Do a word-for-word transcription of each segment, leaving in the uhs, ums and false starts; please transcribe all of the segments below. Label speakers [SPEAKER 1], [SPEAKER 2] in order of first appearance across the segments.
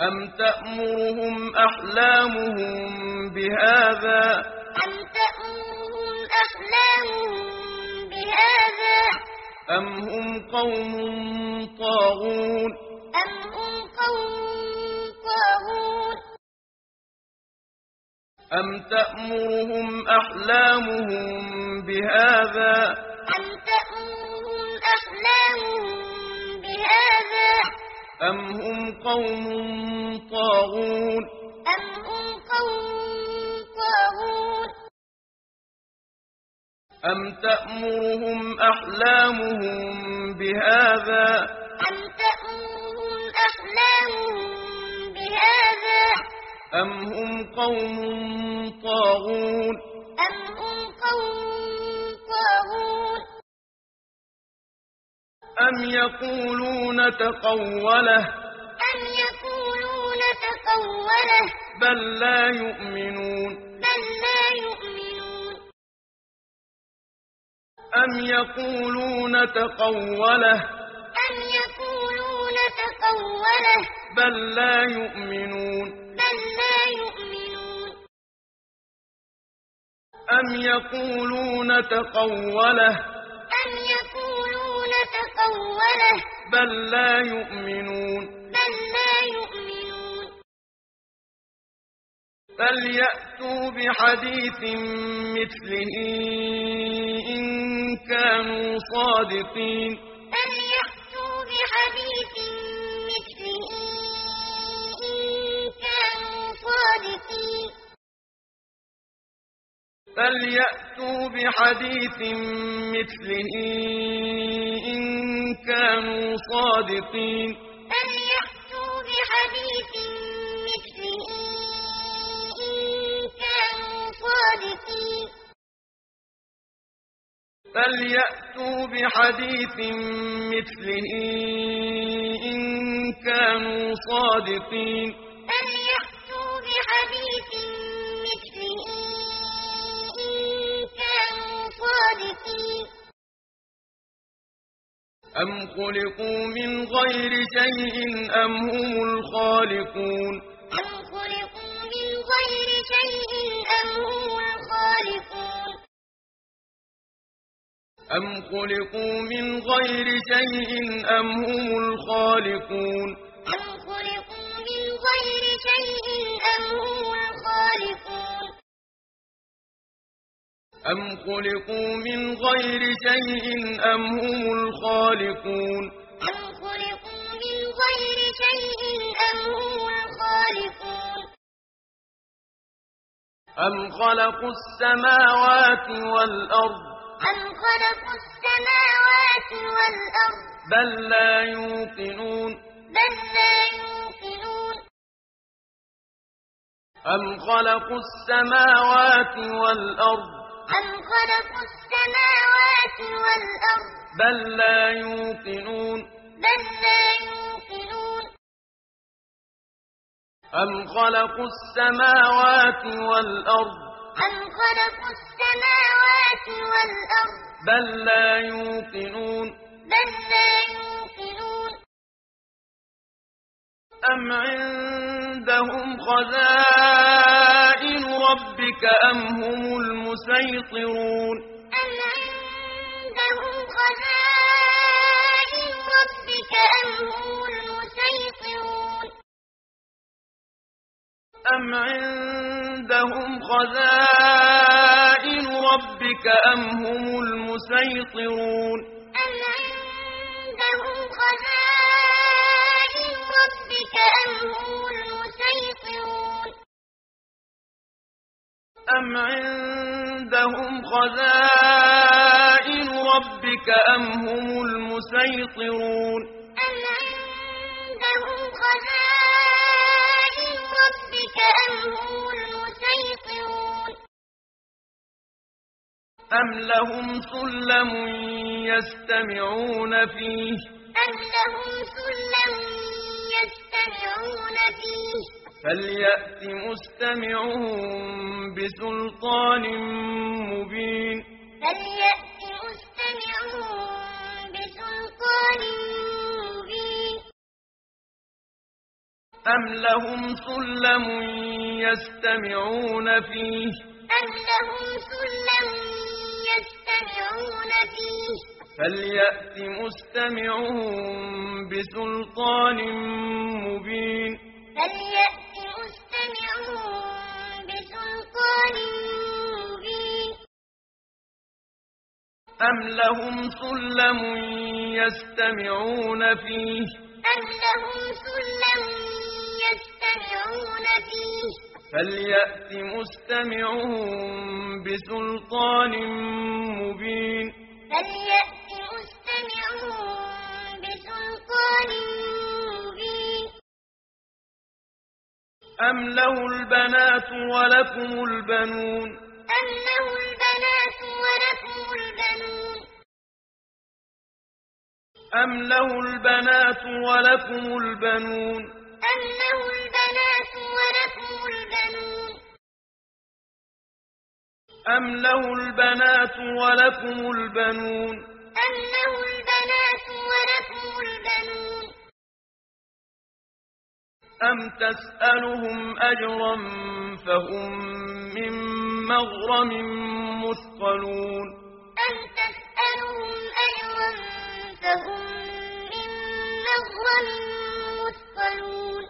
[SPEAKER 1] أم تأمرهم أحلامهم بهذا
[SPEAKER 2] أم تأمرهم أحلامهم بهذا
[SPEAKER 1] أم هم قوم طاغون
[SPEAKER 2] أم هم قوم طاغون
[SPEAKER 1] أم تأمرهم أحلامهم بهذا
[SPEAKER 2] أم تأمرهم أحلامهم بهذا
[SPEAKER 1] أم هم قوم طاغون
[SPEAKER 2] أم هم قوم طاغون
[SPEAKER 1] أم تأمرهم أحلامهم بهذا
[SPEAKER 2] أم تأمرهم أحلامهم بهذا
[SPEAKER 1] أم هم قوم طاغون
[SPEAKER 2] أم هم قوم طاغون
[SPEAKER 1] أم يقولون تقوله
[SPEAKER 2] أم يقولون تقوله
[SPEAKER 1] بل لا يؤمنون
[SPEAKER 2] بل لا يؤمنون
[SPEAKER 1] أم يقولون تقوله
[SPEAKER 2] أم يقولون تقوله
[SPEAKER 1] بل لا يؤمنون
[SPEAKER 2] بل لا يؤمنون
[SPEAKER 1] أم يقولون تقوله
[SPEAKER 2] أم يقولون تقوله
[SPEAKER 1] بل لا يؤمنون
[SPEAKER 2] بل لا يؤمنون
[SPEAKER 1] فليأتوا بحديث مثله إن كانوا صادقين
[SPEAKER 2] فليأتوا بحديث مثله إن كانوا صادقين
[SPEAKER 1] فليأتوا بحديث مثله إن كانوا صادقين
[SPEAKER 2] فليأتوا بحديث مثله إن كانوا صادقين
[SPEAKER 1] فليأتوا بحديث مثله إن كانوا صادقين
[SPEAKER 2] فليأتوا بحديث مثله إن كانوا صادقين
[SPEAKER 1] أم خلقوا من غير شيء أم هم الخالقون
[SPEAKER 2] أم خلقوا من غير شيء أم هم الخالقون
[SPEAKER 1] أم خلقوا من غير شيء أم هم الخالقون
[SPEAKER 2] أم خلقوا من غير شيء أم هم الخالقون
[SPEAKER 1] أم خلقوا من غير شيء أم هم الخالقون
[SPEAKER 2] أم خلقوا من غير شيء أم هم الخالقون
[SPEAKER 1] أم خلقوا السماوات والأرض
[SPEAKER 2] أم خلقوا السماوات والأرض
[SPEAKER 1] بل لا يوقنون
[SPEAKER 2] بل لا يوقنون
[SPEAKER 1] أم خلقوا السماوات والأرض
[SPEAKER 2] أم خلقوا السماوات والأرض
[SPEAKER 1] بل لا يوقنون
[SPEAKER 2] بل لا يوقنون
[SPEAKER 1] أم خلقوا السماوات والأرض
[SPEAKER 2] أم خلقوا السماوات والأرض
[SPEAKER 1] بل لا يوقنون
[SPEAKER 2] بل لا يوقنون
[SPEAKER 1] أم عندهم خزائن ربك أم هم المسيطرون
[SPEAKER 2] أم عندهم خزائن ربك أم هم المسيطرون
[SPEAKER 1] أم عندهم خزائن ربك أم هم المسيطرون
[SPEAKER 2] أم عندهم خزائن ربك أم هم المسيطرون
[SPEAKER 1] أم عندهم خزائن ربك أم هم المسيطرون
[SPEAKER 2] أم عندهم خزائن ربك أم هم المسيطرون
[SPEAKER 1] أم لهم سلم يستمعون فيه
[SPEAKER 2] أم لهم سلم يستمعون فيه
[SPEAKER 1] فليأت مستمعهم بسلطان مبين
[SPEAKER 2] فليأت مستمعهم بسلطان مبين
[SPEAKER 1] أم لهم سلم يستمعون فيه
[SPEAKER 2] أم لهم سلم يستمعون فيه
[SPEAKER 1] فليأت مستمعهم بسلطان مبين
[SPEAKER 2] فليأت مستمعهم بسلطان مبين
[SPEAKER 1] أم لهم سلم يستمعون فيه
[SPEAKER 2] أم لهم سلم يستمعون فيه
[SPEAKER 1] فليأت مستمعهم بسلطان مبين
[SPEAKER 2] فليأت مستمعهم بسلطان مبين
[SPEAKER 1] أم له البنات ولكم البنون
[SPEAKER 2] أم له البنات ولكم البنون
[SPEAKER 1] أم له البنات ولكم البنون
[SPEAKER 2] أم له البنات ولكم البنون
[SPEAKER 1] أم له البنات ولكم البنون
[SPEAKER 2] أم له البنات ولكم البنون
[SPEAKER 1] أم تسألهم أجرا فهم من مغرم مثقلون
[SPEAKER 2] أم تسألهم أجرا فهم من مغرم مثقلون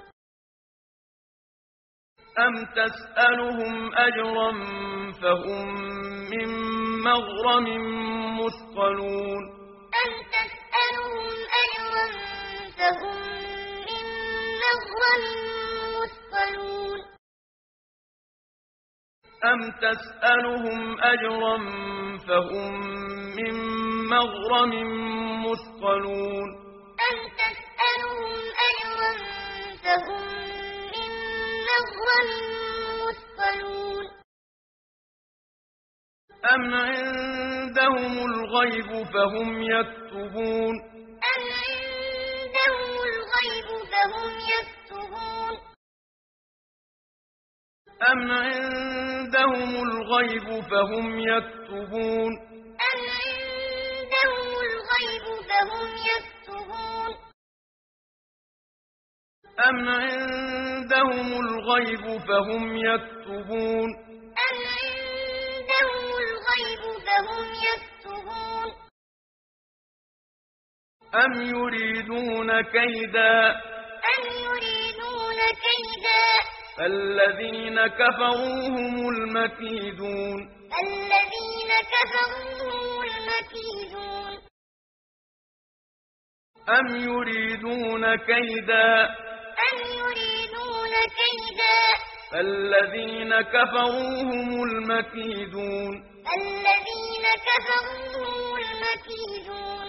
[SPEAKER 1] أم تسألهم أجرا فهم من مغرم مثقلون
[SPEAKER 2] أم تسألهم أجرا فهم من مغرم مثقلون
[SPEAKER 1] أم تسألهم أجرا فهم من مغرم مثقلون
[SPEAKER 2] أم تسألهم أجرا فهم من مغرم مثقلون
[SPEAKER 1] أم عندهم الغيب فهم يكتبون
[SPEAKER 2] أم عندهم الغيب فهم يكتبون
[SPEAKER 1] أم عندهم الغيب فهم يكتبون
[SPEAKER 2] أم عندهم الغيب فهم يكتبون
[SPEAKER 1] أم عندهم الغيب فهم يكتبون
[SPEAKER 2] أم عندهم الغيب فهم يكتبون
[SPEAKER 1] أم يريدون كيدا
[SPEAKER 2] أم يريدون كيدا
[SPEAKER 1] فالذين كفروا هم المكيدون
[SPEAKER 2] الذين كفروا هم المكيدون
[SPEAKER 1] أم يريدون كيدا
[SPEAKER 2] أم يريدون كيدا
[SPEAKER 1] فالذين كفروا هم المكيدون
[SPEAKER 2] الذين كفروا هم المكيدون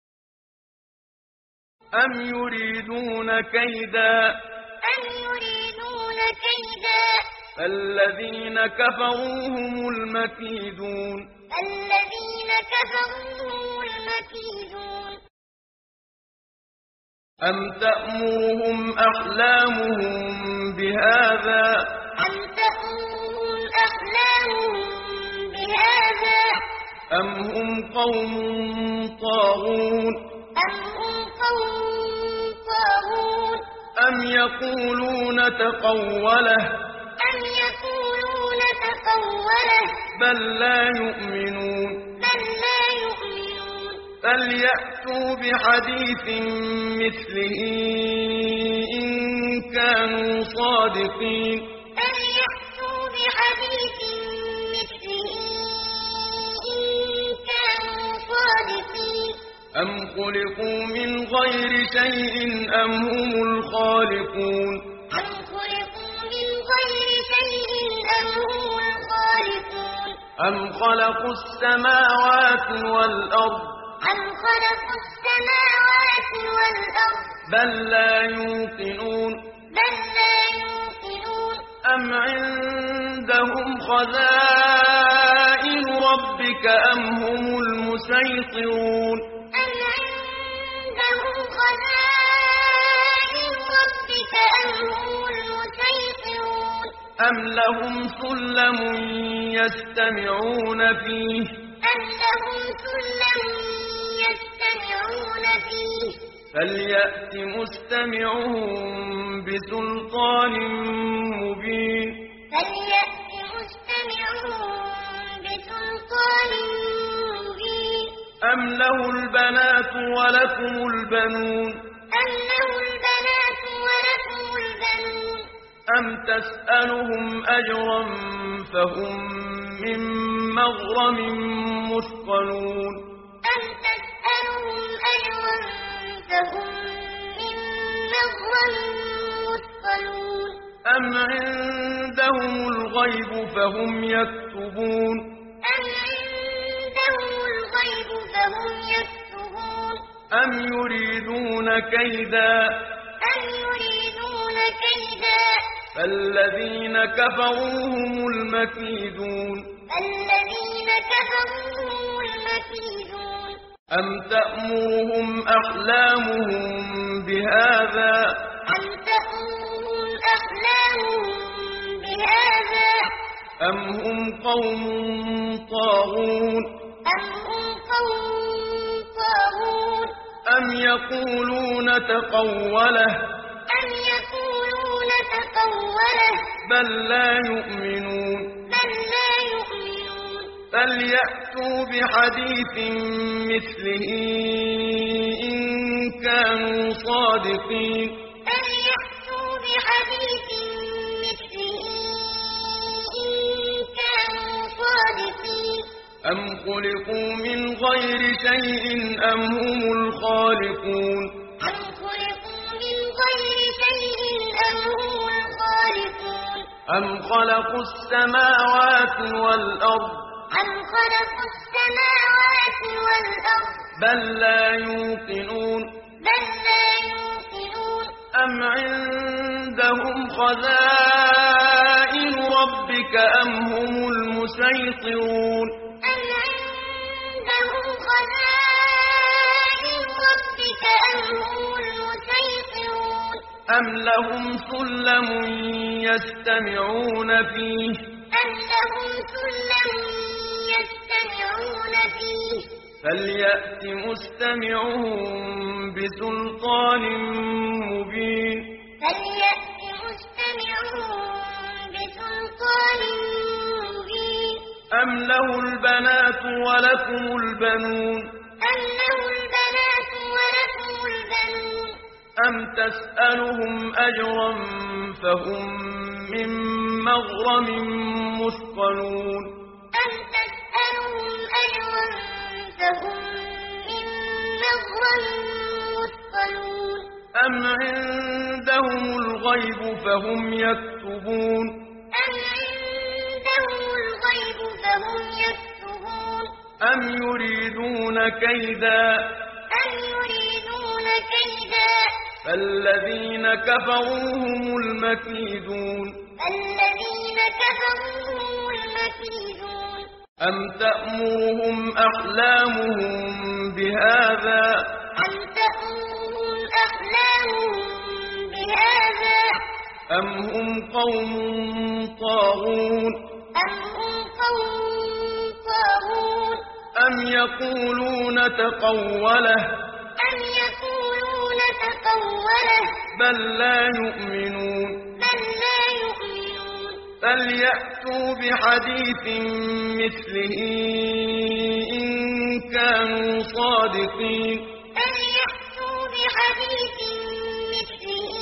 [SPEAKER 1] أم يريدون كيدا
[SPEAKER 2] أم يريدون كيدا
[SPEAKER 1] فالذين كفروا هم المكيدون
[SPEAKER 2] الذين كفروا هم المكيدون
[SPEAKER 1] أم تأمرهم أحلامهم بهذا
[SPEAKER 2] أم تأمرهم أحلامهم بهذا
[SPEAKER 1] أم هم قوم طاغون
[SPEAKER 2] أم هم قوم طاغون
[SPEAKER 1] أم يقولون تقوله
[SPEAKER 2] أم يقولون تقوله
[SPEAKER 1] بل لا يؤمنون
[SPEAKER 2] بل لا يؤمنون
[SPEAKER 1] فليأتوا بحديث مثله إن كانوا صادقين
[SPEAKER 2] فليأتوا بحديث مثله إن كانوا صادقين
[SPEAKER 1] أم خلقوا من غير شيء أم هم الخالقون
[SPEAKER 2] أم خلقوا من غير شيء أم هم الخالقون
[SPEAKER 1] أم خلقوا السماوات والأرض
[SPEAKER 2] أم خلقوا السماوات والأرض
[SPEAKER 1] بل لا يوقنون
[SPEAKER 2] بل لا يوقنون
[SPEAKER 1] أم عندهم خزائن ربك أم هم المسيطرون
[SPEAKER 2] أم عندهم خزائن ربك أم هم المسيطرون
[SPEAKER 1] أم لهم سلم يستمعون فيه
[SPEAKER 2] أم لهم سلم يستمعون فيه
[SPEAKER 1] فليأت مستمعهم بسلطان مبين
[SPEAKER 2] فليأت مستمعهم بسلطان مبين
[SPEAKER 1] أم له البنات ولكم البنون
[SPEAKER 2] أم له البنات ولكم البنون
[SPEAKER 1] أم تسألهم أجرا فهم من مغرم مثقلون
[SPEAKER 2] أم تسألهم أجرا فهم من مغرم مثقلون
[SPEAKER 1] أم عندهم الغيب فهم يكتبون
[SPEAKER 2] أم عندهم الغيب فهم يكتبون
[SPEAKER 1] أم يريدون كيدا
[SPEAKER 2] أم يريدون كيدا
[SPEAKER 1] فالذين كفروا هم المكيدون
[SPEAKER 2] الذين كفروا هم المكيدون
[SPEAKER 1] أم تأمرهم أحلامهم بهذا
[SPEAKER 2] أم تأمرهم أحلامهم بهذا
[SPEAKER 1] أم هم قوم طاغون
[SPEAKER 2] أم هم قوم طاغون
[SPEAKER 1] أم يقولون تقوله
[SPEAKER 2] أم يقولون تقوله
[SPEAKER 1] بل لا يؤمنون
[SPEAKER 2] بل لا يؤمنون
[SPEAKER 1] فليأتوا بحديث مثله إن كانوا صادقين
[SPEAKER 2] فليأتوا بحديث مثله إن كانوا صادقين
[SPEAKER 1] أم خلقوا من غير شيء أم هم الخالقون
[SPEAKER 2] أم خلقوا من غير شيء أم هم الخالقون
[SPEAKER 1] أم خلقوا السماوات والأرض
[SPEAKER 2] أم خلقوا السماوات والأرض
[SPEAKER 1] بل لا يوقنون
[SPEAKER 2] بل لا يوقنون
[SPEAKER 1] أم عندهم خزائن ربك أم هم المسيطرون
[SPEAKER 2] أم عندهم خزائن ربك أم هم المسيطرون
[SPEAKER 1] أم لهم سلم يستمعون فيه
[SPEAKER 2] أم لهم سلم يستمعون فيه
[SPEAKER 1] فليأت مستمعهم بسلطان مبين
[SPEAKER 2] فليأت مستمعهم بسلطان مبين
[SPEAKER 1] أم له البنات ولكم البنون
[SPEAKER 2] أم له البنات ولكم البنون
[SPEAKER 1] أم تسألهم أجرا فهم من مغرم مثقلون
[SPEAKER 2] أم تسألهم أجرا فهم من مغرم مثقلون
[SPEAKER 1] أم عندهم الغيب فهم يكتبون
[SPEAKER 2] أم عندهم الغيب فهم يكتبون
[SPEAKER 1] أم يريدون كيدا
[SPEAKER 2] أم يريدون كيدا
[SPEAKER 1] فالذين كفروا هم المكيدون
[SPEAKER 2] الذين كفروا هم المكيدون
[SPEAKER 1] أم تأمرهم أحلامهم بهذا
[SPEAKER 2] أم تأمرهم أحلامهم بهذا
[SPEAKER 1] أم هم قوم طاغون
[SPEAKER 2] أم هم قوم طاغون
[SPEAKER 1] أم يقولون تقوله
[SPEAKER 2] أم يقولون تقوله
[SPEAKER 1] بل لا يؤمنون
[SPEAKER 2] بل لا يؤمنون
[SPEAKER 1] فليأتوا بحديث مثله إن كانوا صادقين
[SPEAKER 2] فليأتوا بحديث مثله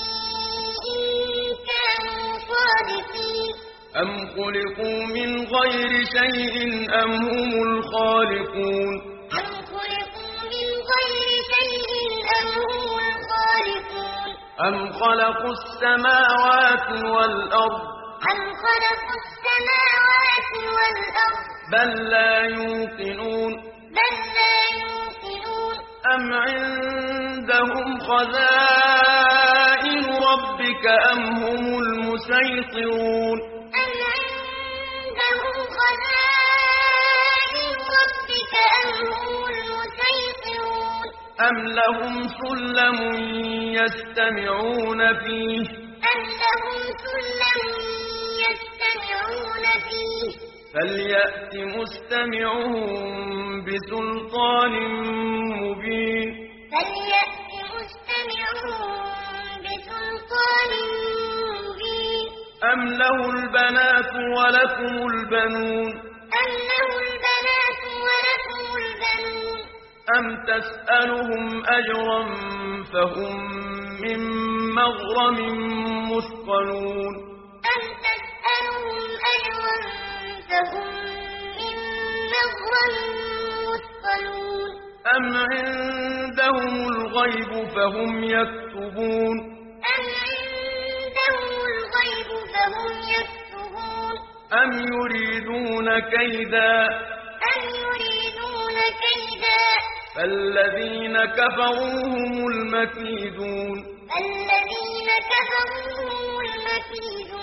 [SPEAKER 2] إن كانوا صادقين
[SPEAKER 1] أم خلقوا من غير شيء أم هم الخالقون
[SPEAKER 2] أم خلقوا من غير شيء أم هم الخالقون
[SPEAKER 1] أم خلقوا السماوات والأرض
[SPEAKER 2] أم خلقوا السماوات والأرض
[SPEAKER 1] بل لا يوقنون
[SPEAKER 2] بل لا يوقنون
[SPEAKER 1] أم عندهم خزائن ربك أم هم المسيطرون
[SPEAKER 2] أم عندهم خزائن ربك أم هم المسيطرون
[SPEAKER 1] أم لهم سلم يستمعون فيه
[SPEAKER 2] أم لهم سلم يستمعون فيه
[SPEAKER 1] فليأت مستمعهم بسلطان مبين
[SPEAKER 2] فليأت
[SPEAKER 1] أم له البنات ولكم البنون
[SPEAKER 2] أم له البنات ولكم البنون
[SPEAKER 1] أم تسألهم أجرا فهم من مغرم مثقلون
[SPEAKER 2] أم تسألهم أجرا فهم من مغرم مثقلون
[SPEAKER 1] أم عندهم الغيب فهم يكتبون
[SPEAKER 2] أم عندهم الغيب فهم يكتبون
[SPEAKER 1] أم يريدون كيدا
[SPEAKER 2] أم يريدون كيدا
[SPEAKER 1] فالذين كفروا هم المكيدون
[SPEAKER 2] الذين كفروا هم المكيدون